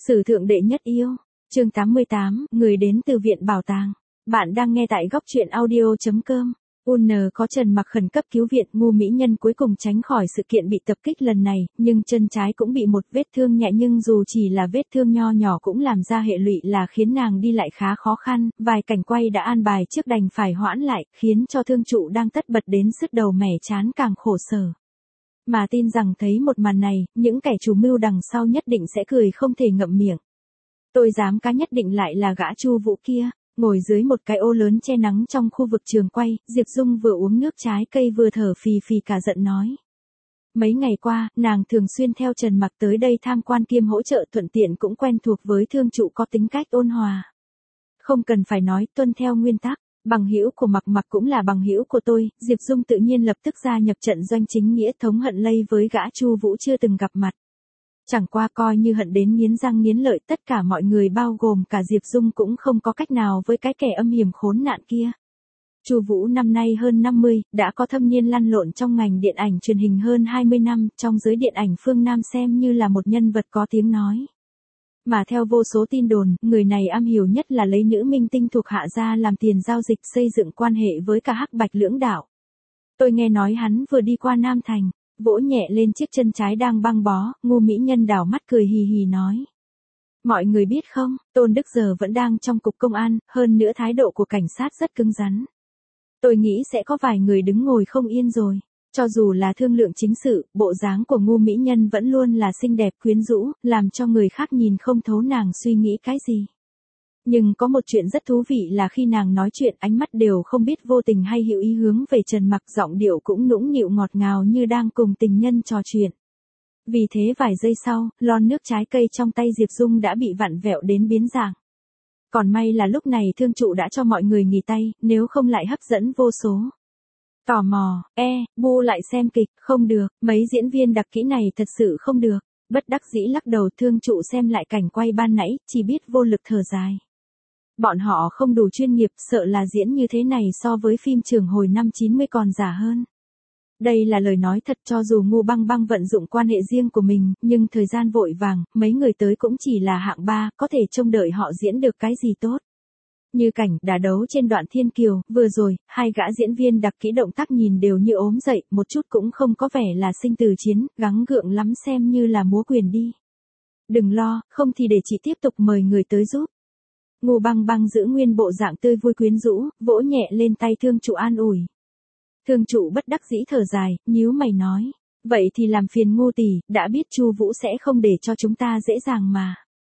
Sử thượng đệ nhất yêu. Chương 88, người đến từ viện bảo tàng. Bạn đang nghe tại góc truyện audio.com. UN có Trần Mặc khẩn cấp cứu viện, ngu mỹ nhân cuối cùng tránh khỏi sự kiện bị tập kích lần này, nhưng chân trái cũng bị một vết thương nhẹ, nhưng dù chỉ là vết thương nho nhỏ cũng làm ra hệ lụy là khiến nàng đi lại khá khó khăn, vài cảnh quay đã an bài trước đành phải hoãn lại, khiến cho thương trụ đang tất bật đến sứt đầu mẻ trán càng khổ sở. Mà tin rằng thấy một màn này, những kẻ chủ mưu đằng sau nhất định sẽ cười không thể ngậm miệng. Tôi dám cá nhất định lại là gã Chu Vũ kia. Ngồi dưới một cái ô lớn che nắng trong khu vực trường quay, Diệp Dung vừa uống nước trái cây vừa thở phì phì cả giận nói. Mấy ngày qua, nàng thường xuyên theo Trần Mặc tới đây tham quan kiêm hỗ trợ, thuận tiện cũng quen thuộc với thương trụ có tính cách ôn hòa. Không cần phải nói, tuân theo nguyên tắc, bằng hữu của Mặc cũng là bằng hữu của tôi. Diệp Dung tự nhiên lập tức gia nhập trận doanh chính nghĩa thống hận lây với gã Chu Vũ chưa từng gặp mặt. Chẳng qua coi như hận đến nghiến răng nghiến lợi, tất cả mọi người bao gồm cả Diệp Dung cũng không có cách nào với cái kẻ âm hiểm khốn nạn kia. Chu Vũ năm nay hơn 50, đã có thâm niên lăn lộn trong ngành điện ảnh truyền hình hơn 20 năm, trong giới điện ảnh phương Nam xem như là một nhân vật có tiếng nói. Mà theo vô số tin đồn, người này am hiểu nhất là lấy nữ minh tinh thuộc hạ ra làm tiền giao dịch, xây dựng quan hệ với cả Hắc Bạch lưỡng đạo. Tôi nghe nói hắn vừa đi qua Nam Thành. Vỗ nhẹ lên chiếc chân trái đang băng bó, ngu mỹ nhân đảo mắt cười hì hì nói. Mọi người biết không, Tôn Đức giờ vẫn đang trong cục công an, hơn nữa thái độ của cảnh sát rất cứng rắn. Tôi nghĩ sẽ có vài người đứng ngồi không yên rồi. Cho dù là thương lượng chính sự, bộ dáng của ngu mỹ nhân vẫn luôn là xinh đẹp quyến rũ, làm cho người khác nhìn không thấu nàng suy nghĩ cái gì. Nhưng có một chuyện rất thú vị là khi nàng nói chuyện, ánh mắt đều không biết vô tình hay hữu ý hướng về Trần Mặc, giọng điệu cũng nũng nịu ngọt ngào như đang cùng tình nhân trò chuyện. Vì thế vài giây sau, lon nước trái cây trong tay Diệp Dung đã bị vặn vẹo đến biến dạng. Còn may là lúc này thương trụ đã cho mọi người nghỉ tay, nếu không lại hấp dẫn vô số. Tò mò, bu lại xem kịch, không được, mấy diễn viên đặc kỹ này thật sự không được. Bất đắc dĩ lắc đầu, thương trụ xem lại cảnh quay ban nãy, chỉ biết vô lực thở dài. Bọn họ không đủ chuyên nghiệp, sợ là diễn như thế này so với phim trường hồi năm 90 còn giả hơn. Đây là lời nói thật, cho dù ngu băng băng vận dụng quan hệ riêng của mình, nhưng thời gian vội vàng, mấy người tới cũng chỉ là hạng 3, có thể trông đợi họ diễn được cái gì tốt. Như cảnh đả đấu trên đoạn Thiên Kiều, vừa rồi, hai gã diễn viên đặc kỹ động tác nhìn đều như ốm dậy, một chút cũng không có vẻ là sinh từ chiến, gắng gượng lắm xem như là múa quyền đi. Đừng lo, không thì để chị tiếp tục mời người tới giúp. Ngu băng băng giữ nguyên bộ dạng tươi vui quyến rũ, vỗ nhẹ lên tay thương trụ an ủi. Thương trụ bất đắc dĩ thở dài, nhíu mày nói. Vậy thì làm phiền ngu tỷ, đã biết Chu Vũ sẽ không để cho chúng ta dễ dàng mà.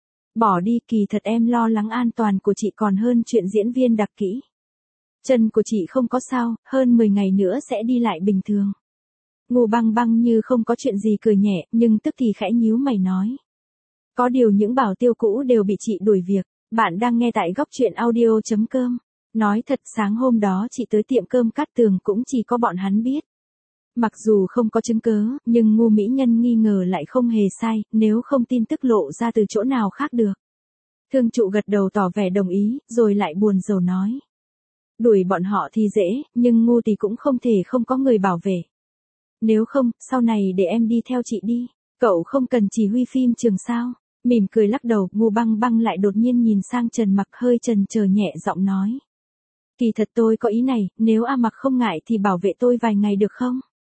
Bỏ đi, kỳ thật em lo lắng an toàn của chị còn hơn chuyện diễn viên đặc kỹ. Chân của chị không có sao, hơn 10 ngày nữa sẽ đi lại bình thường. Ngu băng băng như không có chuyện gì cười nhẹ, nhưng tức thì khẽ nhíu mày nói. Có điều những bảo tiêu cũ đều bị chị đuổi việc. Bạn đang nghe tại góc truyện audio.com. Nói thật, sáng hôm đó chị tới tiệm cơm Cát Tường cũng chỉ có bọn hắn biết. Mặc dù không có chứng cớ, nhưng ngu mỹ nhân nghi ngờ lại không hề sai, nếu không tin tức lộ ra từ chỗ nào khác được. Thương trụ gật đầu tỏ vẻ đồng ý, rồi lại buồn rầu nói. Đuổi bọn họ thì dễ, nhưng ngu thì cũng không thể không có người bảo vệ. Nếu không, sau này để em đi theo chị đi, cậu không cần chỉ huy phim trường sao. Mỉm cười lắc đầu, ngu băng băng lại đột nhiên nhìn sang Trần Mặc hơi chần chờ nhẹ giọng nói. Kỳ thật tôi có ý này, nếu Mặc không ngại thì bảo vệ tôi vài ngày được không?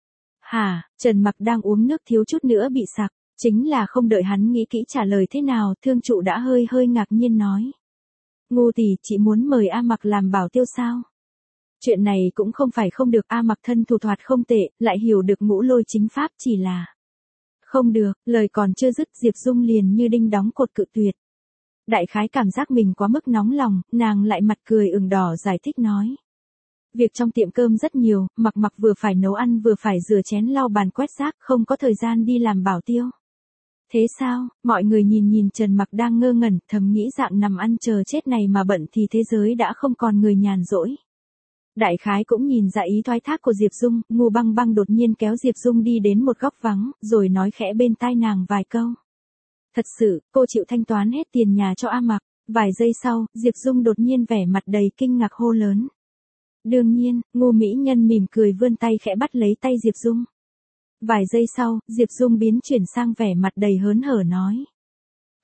Hả, Trần Mặc đang uống nước thiếu chút nữa bị sặc, chính là không đợi hắn nghĩ kỹ trả lời thế nào, thương trụ đã hơi ngạc nhiên nói. Ngu tỷ, chị muốn mời Mặc làm bảo tiêu sao? Chuyện này cũng không phải không được, Mặc thân thủ thoạt không tệ, lại hiểu được ngũ lôi chính pháp, chỉ là... Không được, lời còn chưa dứt, Diệp Dung liền như đinh đóng cột cự tuyệt. Đại khái cảm giác mình quá mức nóng lòng, nàng lại mặt cười ửng đỏ giải thích nói. Việc trong tiệm cơm rất nhiều, Mặc vừa phải nấu ăn vừa phải rửa chén lau bàn quét rác, không có thời gian đi làm bảo tiêu. Thế sao, mọi người nhìn Trần Mặc đang ngơ ngẩn, thầm nghĩ dạng nằm ăn chờ chết này mà bận thì thế giới đã không còn người nhàn rỗi. Đại khái cũng nhìn ra ý thoái thác của Diệp Dung, ngu băng băng đột nhiên kéo Diệp Dung đi đến một góc vắng, rồi nói khẽ bên tai nàng vài câu. Thật sự, cô chịu thanh toán hết tiền nhà cho Mặc. Vài giây sau, Diệp Dung đột nhiên vẻ mặt đầy kinh ngạc hô lớn. Đương nhiên, ngu mỹ nhân mỉm cười vươn tay khẽ bắt lấy tay Diệp Dung. Vài giây sau, Diệp Dung biến chuyển sang vẻ mặt đầy hớn hở nói.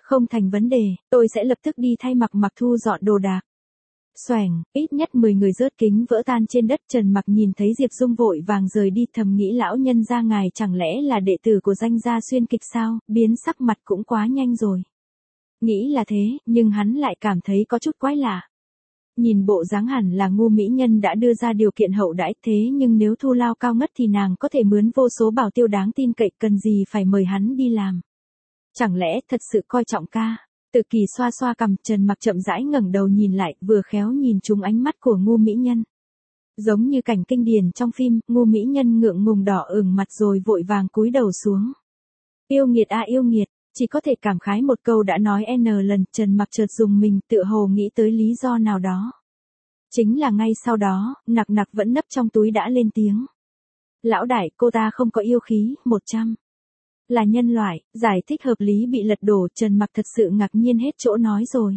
Không thành vấn đề, tôi sẽ lập tức đi thay Mặc thu dọn đồ đạc. Xoành, ít nhất 10 người rớt kính vỡ tan trên đất. Trần Mặc nhìn thấy Diệp Dung vội vàng rời đi, thầm nghĩ lão nhân gia ngài chẳng lẽ là đệ tử của danh gia xuyên kịch sao, biến sắc mặt cũng quá nhanh rồi. Nghĩ là thế, nhưng hắn lại cảm thấy có chút quái lạ. Nhìn bộ dáng hẳn là Ngô mỹ nhân đã đưa ra điều kiện hậu đãi, thế nhưng nếu thù lao cao ngất thì nàng có thể mướn vô số bảo tiêu đáng tin cậy, cần gì phải mời hắn đi làm. Chẳng lẽ thật sự coi trọng ca? Tự Kỳ xoa xoa cằm, Trần Mặc chậm rãi ngẩng đầu nhìn lại, vừa khéo nhìn trúng ánh mắt của Ngô mỹ nhân. Giống như cảnh kinh điển trong phim, Ngô mỹ nhân ngượng ngùng đỏ ửng mặt rồi vội vàng cúi đầu xuống. Yêu nghiệt a yêu nghiệt, chỉ có thể cảm khái một câu đã nói n lần. Trần Mặc chợt dùng mình, tựa hồ nghĩ tới lý do nào đó. Chính là ngay sau đó, nặc vẫn nấp trong túi đã lên tiếng. Lão đại, cô ta không có yêu khí, 100. Là nhân loại. Giải thích hợp lý bị lật đổ. Trần Mặc thật sự ngạc nhiên hết chỗ nói rồi.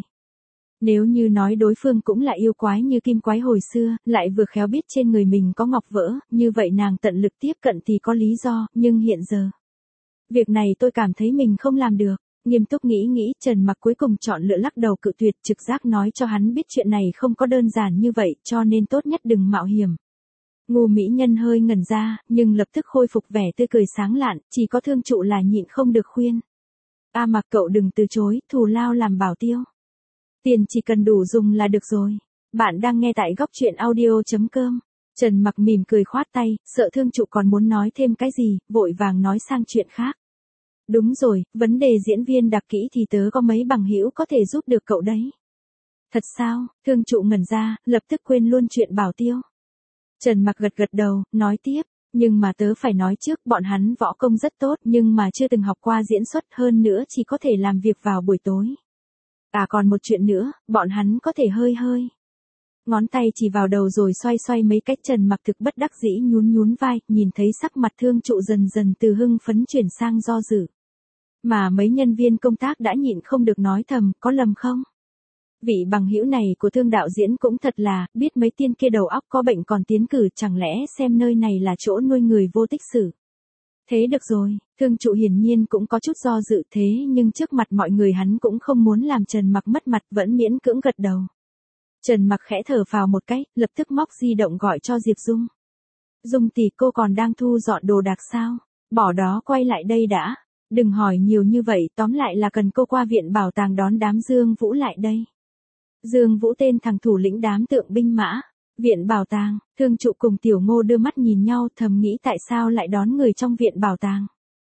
Nếu như nói đối phương cũng là yêu quái như kim quái hồi xưa, lại vừa khéo biết trên người mình có ngọc vỡ, như vậy nàng tận lực tiếp cận thì có lý do, nhưng hiện giờ. Việc này tôi cảm thấy mình không làm được. Nghiêm túc nghĩ, Trần Mặc cuối cùng chọn lựa lắc đầu cự tuyệt, trực giác nói cho hắn biết chuyện này không có đơn giản như vậy, cho nên tốt nhất đừng mạo hiểm. Ngô mỹ nhân hơi ngẩn ra, nhưng lập tức khôi phục vẻ tươi cười sáng lạn, chỉ có Thương Trụ là nhịn không được khuyên. Mặc cậu đừng từ chối, thù lao làm bảo tiêu. Tiền chỉ cần đủ dùng là được rồi. Bạn đang nghe tại góc truyện audio.com. Trần Mặc mỉm cười khoát tay, sợ Thương Trụ còn muốn nói thêm cái gì, vội vàng nói sang chuyện khác. Đúng rồi, vấn đề diễn viên đặc kỹ thì tớ có mấy bằng hữu có thể giúp được cậu đấy. Thật sao? Thương Trụ ngẩn ra, lập tức quên luôn chuyện bảo tiêu. Trần Mặc gật đầu, nói tiếp, nhưng mà tớ phải nói trước, bọn hắn võ công rất tốt nhưng mà chưa từng học qua diễn xuất, hơn nữa chỉ có thể làm việc vào buổi tối. Còn một chuyện nữa, bọn hắn có thể hơi. Ngón tay chỉ vào đầu rồi xoay mấy cách. Trần Mặc thực bất đắc dĩ nhún vai, nhìn thấy sắc mặt Thương Trụ dần từ hưng phấn chuyển sang do dự. Mà mấy nhân viên công tác đã nhịn không được nói thầm, có lầm không? Vị bằng hữu này của Thương đạo diễn cũng thật là, biết mấy tiên kia đầu óc có bệnh còn tiến cử, chẳng lẽ xem nơi này là chỗ nuôi người vô tích sự. Thế được rồi, Thương Trụ hiển nhiên cũng có chút do dự, thế nhưng trước mặt mọi người hắn cũng không muốn làm Trần Mặc mất mặt, vẫn miễn cưỡng gật đầu. Trần Mặc khẽ thở vào một cái, lập tức móc di động gọi cho Diệp Dung. Dung tỷ, cô còn đang thu dọn đồ đạc sao? Bỏ đó quay lại đây đã. Đừng hỏi nhiều như vậy, tóm lại là cần cô qua viện bảo tàng đón đám Dương Vũ lại đây. Dương Vũ tên thằng thủ lĩnh đám tượng binh mã. Viện bảo tàng, Thương Trụ cùng Tiểu Ngô đưa mắt nhìn nhau, thầm nghĩ tại sao lại đón người trong viện bảo tàng.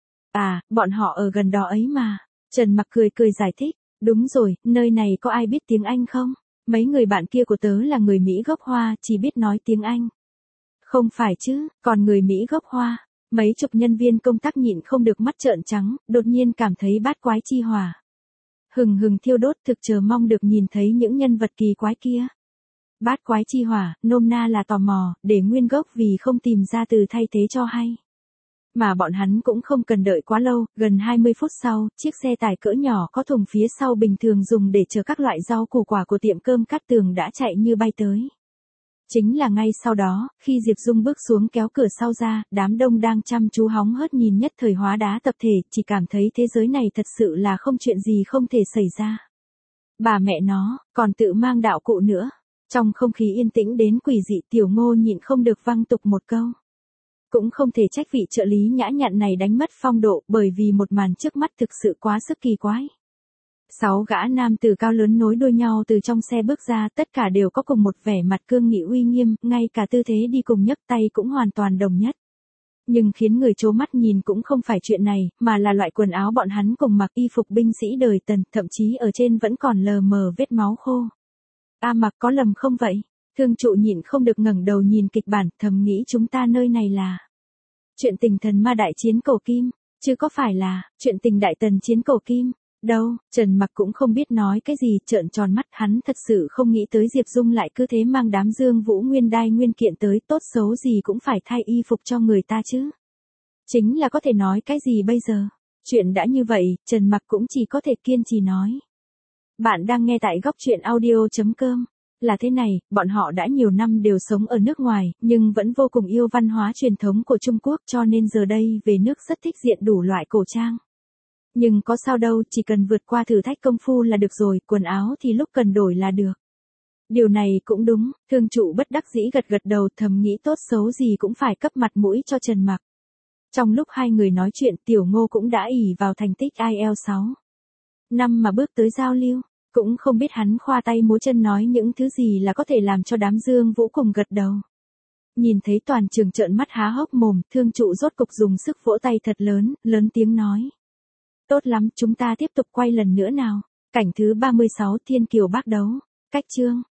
Bọn họ ở gần đó ấy mà. Trần Mặc cười giải thích, đúng rồi, nơi này có ai biết tiếng Anh không? Mấy người bạn kia của tớ là người Mỹ gốc Hoa, chỉ biết nói tiếng Anh. Không phải chứ, còn người Mỹ gốc Hoa. Mấy chục nhân viên công tác nhịn không được mắt trợn trắng, đột nhiên cảm thấy bát quái chi hỏa. Hừng thiêu đốt, thực chờ mong được nhìn thấy những nhân vật kỳ quái kia. Bát quái chi hỏa, nôm na là tò mò, để nguyên gốc vì không tìm ra từ thay thế cho hay. Mà bọn hắn cũng không cần đợi quá lâu, gần 20 phút sau, chiếc xe tải cỡ nhỏ có thùng phía sau bình thường dùng để chở các loại rau củ quả của tiệm cơm Cát Tường đã chạy như bay tới. Chính là ngay sau đó, khi Diệp Dung bước xuống kéo cửa sau ra, đám đông đang chăm chú hóng hớt nhìn nhất thời hóa đá tập thể, chỉ cảm thấy thế giới này thật sự là không chuyện gì không thể xảy ra. Bà mẹ nó, còn tự mang đạo cụ nữa. Trong không khí yên tĩnh đến quỷ dị, Tiểu Ngô nhịn không được văng tục một câu. Cũng không thể trách vị trợ lý nhã nhặn này đánh mất phong độ, bởi vì một màn trước mắt thực sự quá sức kỳ quái. 6 gã nam tử cao lớn nối đuôi nhau từ trong xe bước ra, tất cả đều có cùng một vẻ mặt cương nghị uy nghiêm, ngay cả tư thế đi cùng nhấc tay cũng hoàn toàn đồng nhất. Nhưng khiến người trố mắt nhìn cũng không phải chuyện này, mà là loại quần áo bọn hắn cùng mặc, y phục binh sĩ đời Tần, thậm chí ở trên vẫn còn lờ mờ vết máu khô. Mặc có lầm không vậy? Thương Trụ nhịn không được ngẩng đầu nhìn kịch bản, thầm nghĩ chúng ta nơi này là chuyện tình thần ma đại chiến cổ kim, chứ có phải là chuyện tình đại tần chiến cổ kim. Đâu, Trần Mặc cũng không biết nói cái gì, trợn tròn mắt, hắn thật sự không nghĩ tới Diệp Dung lại cứ thế mang đám Dương Vũ nguyên đai nguyên kiện tới, tốt xấu gì cũng phải thay y phục cho người ta chứ. Chính là có thể nói cái gì bây giờ? Chuyện đã như vậy, Trần Mặc cũng chỉ có thể kiên trì nói. Bạn đang nghe tại góc truyện audio.com. Là thế này, bọn họ đã nhiều năm đều sống ở nước ngoài, nhưng vẫn vô cùng yêu văn hóa truyền thống của Trung Quốc, cho nên giờ đây về nước rất thích diện đủ loại cổ trang. Nhưng có sao đâu, chỉ cần vượt qua thử thách công phu là được rồi, quần áo thì lúc cần đổi là được. Điều này cũng đúng, thương trụ bất đắc dĩ gật gật đầu, thầm nghĩ tốt xấu gì cũng phải cấp mặt mũi cho Trần Mặc. Trong lúc hai người nói chuyện, Tiểu Ngô cũng đã ỷ vào thành tích IELTS 6 năm mà bước tới giao lưu, cũng không biết hắn khoa tay múa chân nói những thứ gì là có thể làm cho đám Dương Vũ cùng gật đầu. Nhìn thấy toàn trường trợn mắt há hốc mồm, thương trụ rốt cục dùng sức vỗ tay thật lớn, lớn tiếng nói. Tốt lắm, chúng ta tiếp tục quay lần nữa nào. Cảnh thứ 36, Thiên Kiều Bác đấu. Cách chương.